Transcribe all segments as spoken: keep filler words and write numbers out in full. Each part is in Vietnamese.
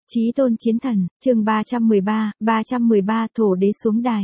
Chí tôn chiến thần, chương ba trăm mười ba, ba trăm mười ba thổ đế xuống đài.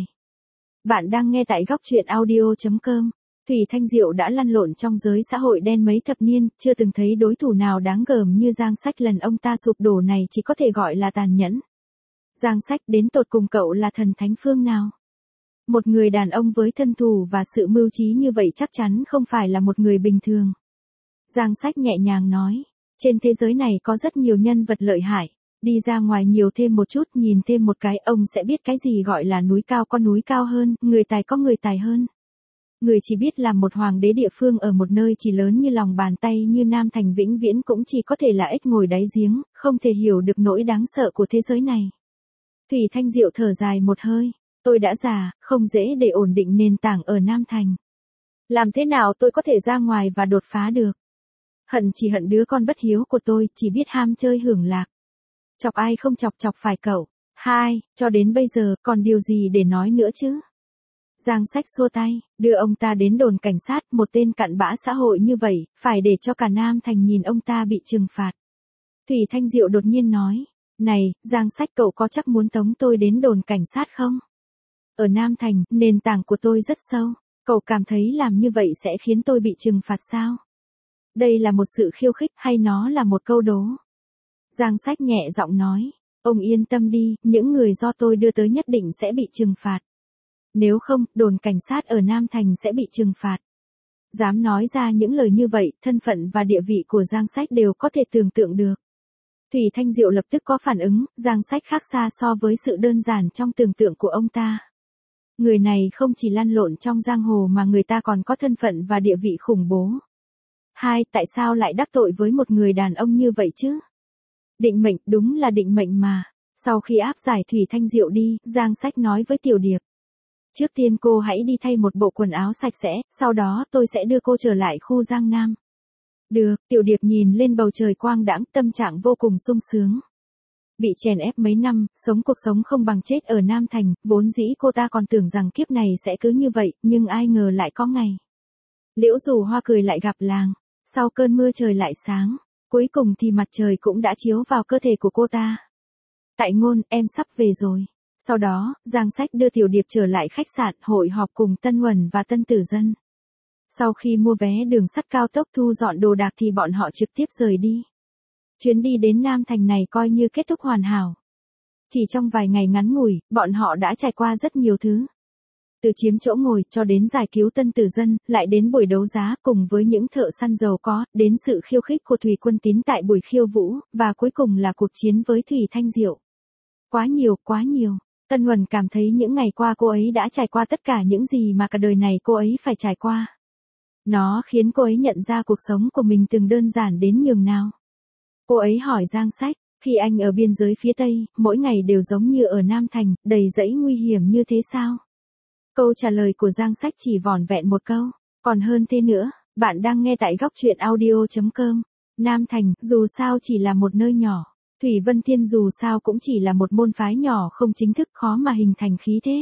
Bạn đang nghe tại góc truyện audio chấm com. Thủy Thanh Diệu đã lăn lộn trong giới xã hội đen mấy thập niên, chưa từng thấy đối thủ nào đáng gờm như Giang Sách. Lần ông ta sụp đổ này chỉ có thể gọi là tàn nhẫn. Giang Sách, đến tột cùng cậu là thần thánh phương nào? Một người đàn ông với thân thù và sự mưu trí như vậy chắc chắn không phải là một người bình thường. Giang Sách nhẹ nhàng nói, trên thế giới này có rất nhiều nhân vật lợi hại. Đi ra ngoài nhiều thêm một chút, nhìn thêm một cái, ông sẽ biết cái gì gọi là núi cao có núi cao hơn, người tài có người tài hơn. Người chỉ biết làm một hoàng đế địa phương ở một nơi chỉ lớn như lòng bàn tay như Nam Thành vĩnh viễn cũng chỉ có thể là ếch ngồi đáy giếng, không thể hiểu được nỗi đáng sợ của thế giới này. Thủy Thanh Diệu thở dài một hơi, tôi đã già, không dễ để ổn định nền tảng ở Nam Thành. Làm thế nào tôi có thể ra ngoài và đột phá được? Hận chỉ hận đứa con bất hiếu của tôi, chỉ biết ham chơi hưởng lạc. Chọc ai không chọc chọc phải cậu. Hai, cho đến bây giờ còn điều gì để nói nữa chứ? Giang Sách xua tay, đưa ông ta đến đồn cảnh sát, một tên cặn bã xã hội như vậy, phải để cho cả Nam Thành nhìn ông ta bị trừng phạt. Thủy Thanh Diệu đột nhiên nói, này, Giang Sách, cậu có chắc muốn tống tôi đến đồn cảnh sát không? Ở Nam Thành, nền tảng của tôi rất sâu, cậu cảm thấy làm như vậy sẽ khiến tôi bị trừng phạt sao? Đây là một sự khiêu khích hay nó là một câu đố? Giang Sách nhẹ giọng nói, ông yên tâm đi, những người do tôi đưa tới nhất định sẽ bị trừng phạt. Nếu không, đồn cảnh sát ở Nam Thành sẽ bị trừng phạt. Dám nói ra những lời như vậy, thân phận và địa vị của Giang Sách đều có thể tưởng tượng được. Thủy Thanh Diệu lập tức có phản ứng, Giang Sách khác xa so với sự đơn giản trong tưởng tượng của ông ta. Người này không chỉ lăn lộn trong giang hồ mà người ta còn có thân phận và địa vị khủng bố. Hai, tại sao lại đắc tội với một người đàn ông như vậy chứ? Định mệnh, đúng là định mệnh mà. Sau khi áp giải Thủy Thanh Diệu đi, Giang Sách nói với Tiểu Điệp. Trước tiên cô hãy đi thay một bộ quần áo sạch sẽ, sau đó tôi sẽ đưa cô trở lại khu Giang Nam. Được, Tiểu Điệp nhìn lên bầu trời quang đãng, tâm trạng vô cùng sung sướng. Bị chèn ép mấy năm, sống cuộc sống không bằng chết ở Nam Thành, vốn dĩ cô ta còn tưởng rằng kiếp này sẽ cứ như vậy, nhưng ai ngờ lại có ngày. Liễu Dù Hoa cười lại gặp làng, sau cơn mưa trời lại sáng. Cuối cùng thì mặt trời cũng đã chiếu vào cơ thể của cô ta. Tại Ngôn, em sắp về rồi. Sau đó, Giang Sách đưa Tiểu Điệp trở lại khách sạn hội họp cùng Tân Uẩn và Tân Tử Dân. Sau khi mua vé đường sắt cao tốc thu dọn đồ đạc thì bọn họ trực tiếp rời đi. Chuyến đi đến Nam Thành này coi như kết thúc hoàn hảo. Chỉ trong vài ngày ngắn ngủi, bọn họ đã trải qua rất nhiều thứ. Từ chiếm chỗ ngồi cho đến giải cứu Tân Tử Dân, lại đến buổi đấu giá cùng với những thợ săn giàu có, đến sự khiêu khích của Thủy Quân Tín tại buổi khiêu vũ, và cuối cùng là cuộc chiến với Thủy Thanh Diệu. Quá nhiều, quá nhiều. Tân Uẩn cảm thấy những ngày qua cô ấy đã trải qua tất cả những gì mà cả đời này cô ấy phải trải qua. Nó khiến cô ấy nhận ra cuộc sống của mình từng đơn giản đến nhường nào. Cô ấy hỏi Giang Sách, khi anh ở biên giới phía Tây, mỗi ngày đều giống như ở Nam Thành, đầy dẫy nguy hiểm như thế sao? Câu trả lời của Giang Sách chỉ vỏn vẹn một câu, còn hơn thế nữa. Bạn đang nghe tại góc truyện audio chấm com. Nam Thành, dù sao chỉ là một nơi nhỏ. Thủy Vân Thiên dù sao cũng chỉ là một môn phái nhỏ không chính thức, khó mà hình thành khí thế.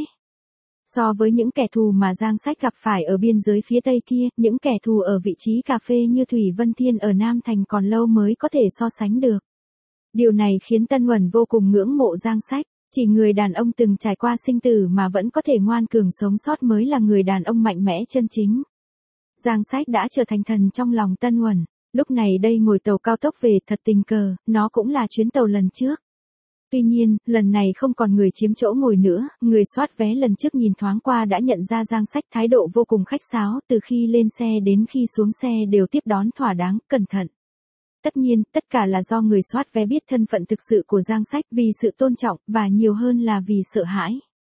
So với những kẻ thù mà Giang Sách gặp phải ở biên giới phía Tây kia, những kẻ thù ở vị trí cà phê như Thủy Vân Thiên ở Nam Thành còn lâu mới có thể so sánh được. Điều này khiến Tân Uẩn vô cùng ngưỡng mộ Giang Sách. Chỉ người đàn ông từng trải qua sinh tử mà vẫn có thể ngoan cường sống sót mới là người đàn ông mạnh mẽ chân chính. Giang Sách đã trở thành thần trong lòng Tân Uẩn. Lúc này đây ngồi tàu cao tốc về, thật tình cờ, nó cũng là chuyến tàu lần trước. Tuy nhiên, lần này không còn người chiếm chỗ ngồi nữa, người soát vé lần trước nhìn thoáng qua đã nhận ra Giang Sách thái độ vô cùng khách sáo, từ khi lên xe đến khi xuống xe đều tiếp đón thỏa đáng, cẩn thận. Tất nhiên, tất cả là do người soát vé biết thân phận thực sự của Giang Sách, vì sự tôn trọng, và nhiều hơn là vì sợ hãi.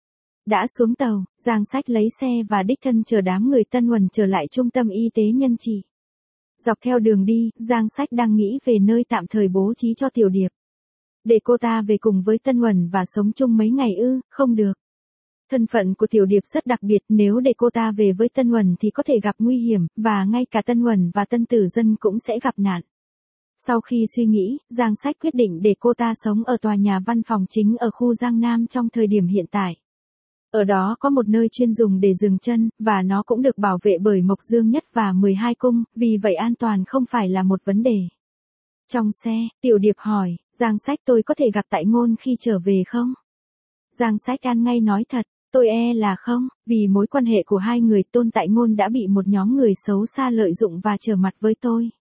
Đã xuống tàu, Giang Sách lấy xe và đích thân chở đám người Tân Uẩn trở lại trung tâm y tế Nhân Chỉ. Dọc theo đường đi, Giang Sách đang nghĩ về nơi tạm thời bố trí cho Tiểu Điệp. Để cô ta về cùng với Tân Uẩn và sống chung mấy ngày ư, không được. Thân phận của Tiểu Điệp rất đặc biệt, nếu để cô ta về với Tân Uẩn thì có thể gặp nguy hiểm, và ngay cả Tân Uẩn và Tân Tử Dân cũng sẽ gặp nạn. Sau khi suy nghĩ, Giang Sách quyết định để cô ta sống ở tòa nhà văn phòng chính ở khu Giang Nam trong thời điểm hiện tại. Ở đó có một nơi chuyên dùng để dừng chân, và nó cũng được bảo vệ bởi Mộc Dương Nhất và mười hai cung, vì vậy an toàn không phải là một vấn đề. Trong xe, Tiểu Điệp hỏi, Giang Sách tôi có thể gặp Tại Ngôn khi trở về không? Giang Sách ăn ngay nói thật, tôi e là không, vì mối quan hệ của hai người Tôn Tại Ngôn đã bị một nhóm người xấu xa lợi dụng và trở mặt với tôi.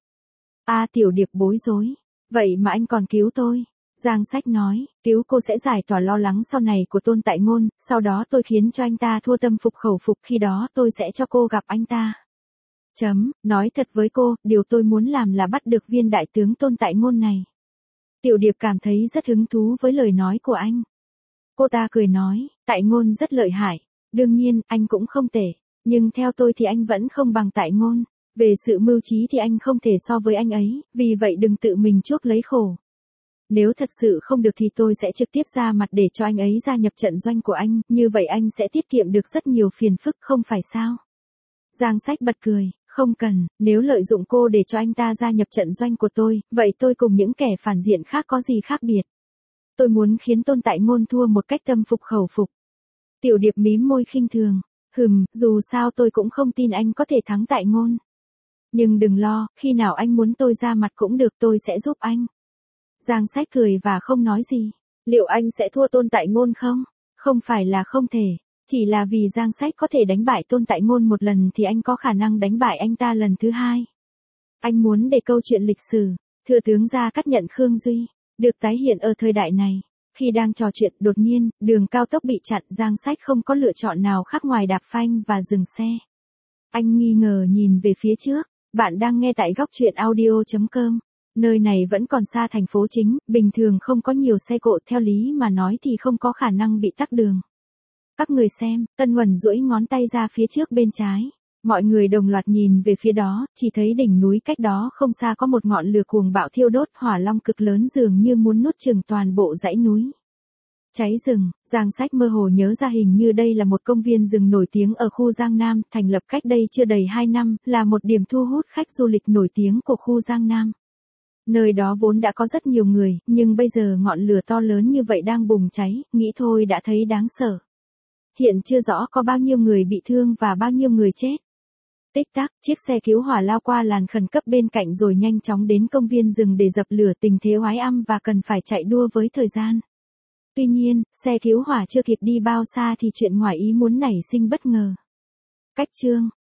A Tiểu Điệp bối rối, vậy mà anh còn cứu tôi. Giang Sách nói, cứu cô sẽ giải tỏa lo lắng sau này của Tôn Tại Ngôn, sau đó tôi khiến cho anh ta thua tâm phục khẩu phục, khi đó tôi sẽ cho cô gặp anh ta. Chấm, nói thật với cô, điều tôi muốn làm là bắt được viên đại tướng Tôn Tại Ngôn này. Tiểu Điệp cảm thấy rất hứng thú với lời nói của anh. Cô ta cười nói, Tại Ngôn rất lợi hại, đương nhiên, anh cũng không tệ, nhưng theo tôi thì anh vẫn không bằng Tại Ngôn. Về sự mưu trí thì anh không thể so với anh ấy, vì vậy đừng tự mình chuốc lấy khổ. Nếu thật sự không được thì tôi sẽ trực tiếp ra mặt để cho anh ấy gia nhập trận doanh của anh, như vậy anh sẽ tiết kiệm được rất nhiều phiền phức, không phải sao? Giang Sách bật cười, không cần, nếu lợi dụng cô để cho anh ta gia nhập trận doanh của tôi, vậy tôi cùng những kẻ phản diện khác có gì khác biệt? Tôi muốn khiến Tôn Tại Ngôn thua một cách tâm phục khẩu phục. Tiểu Điệp mím môi khinh thường, hừm, dù sao tôi cũng không tin anh có thể thắng Tại Ngôn. Nhưng đừng lo, khi nào anh muốn tôi ra mặt cũng được, tôi sẽ giúp anh. Giang Sách cười và không nói gì. Liệu anh sẽ thua Tôn Tại Ngôn không? Không phải là không thể, chỉ là vì Giang Sách có thể đánh bại Tôn Tại Ngôn một lần thì anh có khả năng đánh bại anh ta lần thứ hai. Anh muốn để câu chuyện lịch sử, thừa tướng Gia Cát nhận Khương Duy, được tái hiện ở thời đại này. Khi đang trò chuyện, đột nhiên, đường cao tốc bị chặn, Giang Sách không có lựa chọn nào khác ngoài đạp phanh và dừng xe. Anh nghi ngờ nhìn về phía trước. Bạn đang nghe tại góc truyện audio chấm com. Nơi này vẫn còn xa thành phố chính, bình thường không có nhiều xe cộ, theo lý mà nói thì không có khả năng bị tắc đường. Các người xem, Tân Huẩn duỗi ngón tay ra phía trước bên trái. Mọi người đồng loạt nhìn về phía đó, chỉ thấy đỉnh núi cách đó không xa có một ngọn lửa cuồng bạo thiêu đốt, hỏa long cực lớn dường như muốn nuốt chửng toàn bộ dãy núi. Cháy rừng, Giang Sách mơ hồ nhớ ra hình như đây là một công viên rừng nổi tiếng ở khu Giang Nam, thành lập cách đây chưa đầy hai năm, là một điểm thu hút khách du lịch nổi tiếng của khu Giang Nam. Nơi đó vốn đã có rất nhiều người, nhưng bây giờ ngọn lửa to lớn như vậy đang bùng cháy, nghĩ thôi đã thấy đáng sợ. Hiện chưa rõ có bao nhiêu người bị thương và bao nhiêu người chết. Tích tắc, chiếc xe cứu hỏa lao qua làn khẩn cấp bên cạnh rồi nhanh chóng đến công viên rừng để dập lửa, tình thế oái âm và cần phải chạy đua với thời gian. Tuy nhiên, xe cứu hỏa chưa kịp đi bao xa thì chuyện ngoài ý muốn nảy sinh bất ngờ. Cách chương